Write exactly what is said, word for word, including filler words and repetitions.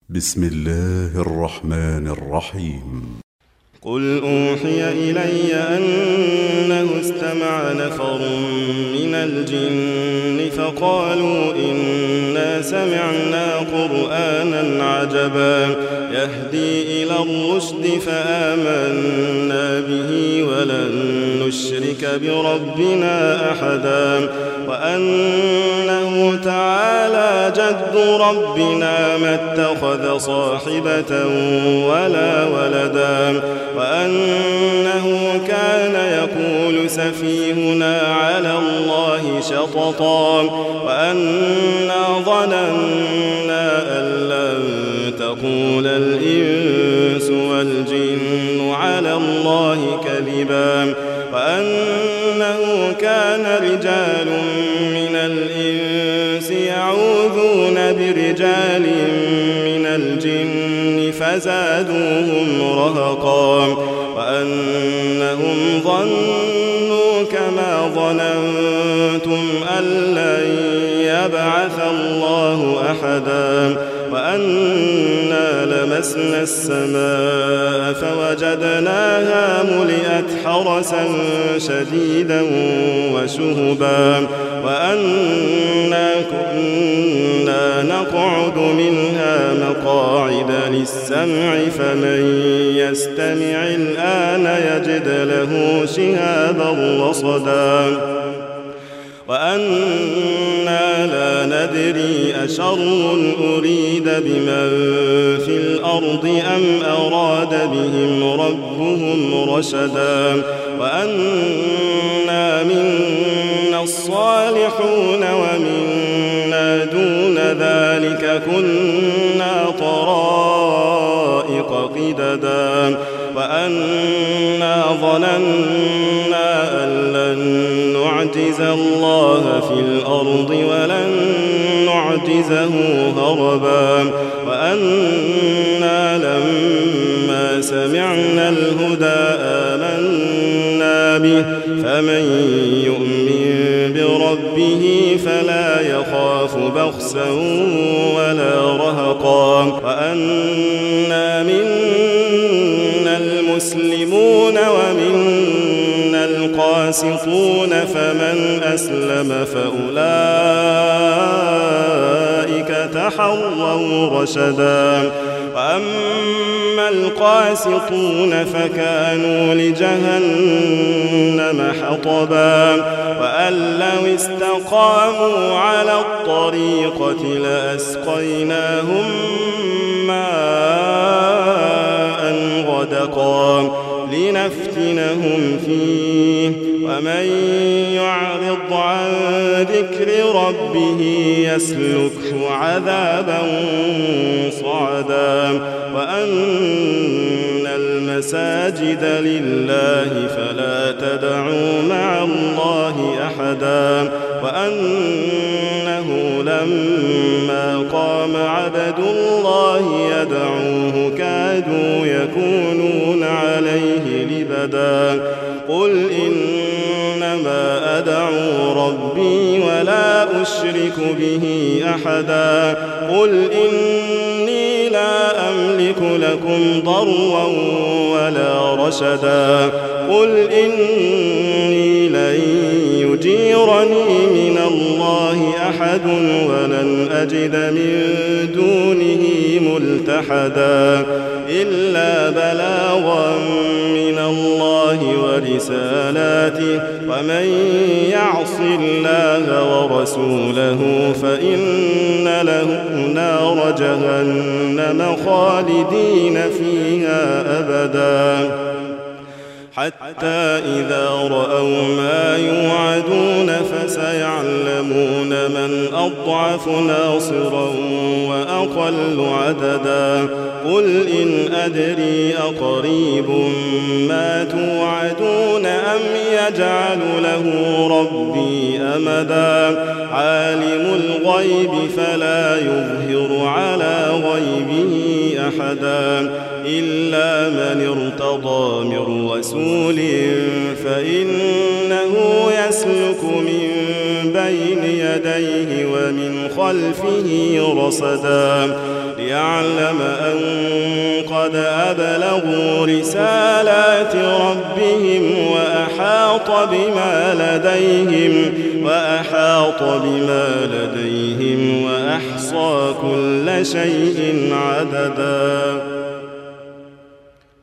بسم الله الرحمن الرحيم. قل أوحي إلي أنه استمع نفر من الجن فقالوا إنا سمعنا قرآنا عجبا يهدي إلى الرشد فآمنا به ولن نشرك بربنا أحدا وأنه تعالى جد ربنا ما اتخذ صاحبة ولا ولدا وأنه كان يقول سفيهنا على الله شططا وأنا ظننا أن لن تقول الإنس والجن على الله كذبا وأنه كان رجال من الإنس يعوذون برجال من الجن فزادوهم رهقا وأنهم ظنوا كما ظننتم أن لن يبعث الله أحدا وأنا لمسنا السماء فوجدناها ملئت حرسا شديدا وشهبا وأنا كنا نقعد منها مقاعد للسمع فمن يستمع الآن يجد له شهابا رصدا وأنا لا ندري أشر أريد بمن في الأرض أم أراد بهم ربهم رشدا وأنا منا الصالحون ومنا دون ذلك كنا طرائق قددا وأنا ظننا أن لن نعجز الله في الأرض ولن نعجزه هربا وأنا لما سمعنا الهدى آمنا به فمن يؤمن بربه فلا يخاف بخسا ولا رهقا وأنا منا المسلمون ومنا القاسطون فمن أسلم فأولئك تحروا رشدا وأما القاسطون فكانوا لجهنم حطبا وأن لو استقاموا على الطريقة لأسقيناهم ماء غدقا لنفتنهم فيه ومن يعرض عن ذكر ربه يسلكه عذابا صعدا وأن المساجد لله فلا تدعوا مع الله أحدا وأنه لما قام عبد الله يدعوه كادوا يكونون عليه لبدا قل إنما أدعو ربي ولا أشرك به أحدا قل إني لا أملك لكم ضرا ولا رشدا قل إني لن يجيرني من الله أحد ولن أجد من دونه ملتحدا إلا بلاغا من الله ورسالاته ومن يعص الله ورسوله فإن له نار جهنم خالدين فيها أبدا حتى إذا رأوا ما يوعدون فسيعلمون من أضعف ناصرا وأقل عددا قل إن أدري أقريب ما توعدون أم يجعل له ربي أمدا عالم الغيب فلا يظهر على غيبه أحدا إلا من ارتضى من رسول فإنه يسلك من بين يديه ومن خلفه رصدا ليعلم أن قد أبلغوا رسالات ربهم وأحاط بما لديهم وأحاط بما لديهم وأحصى كل شيء عددا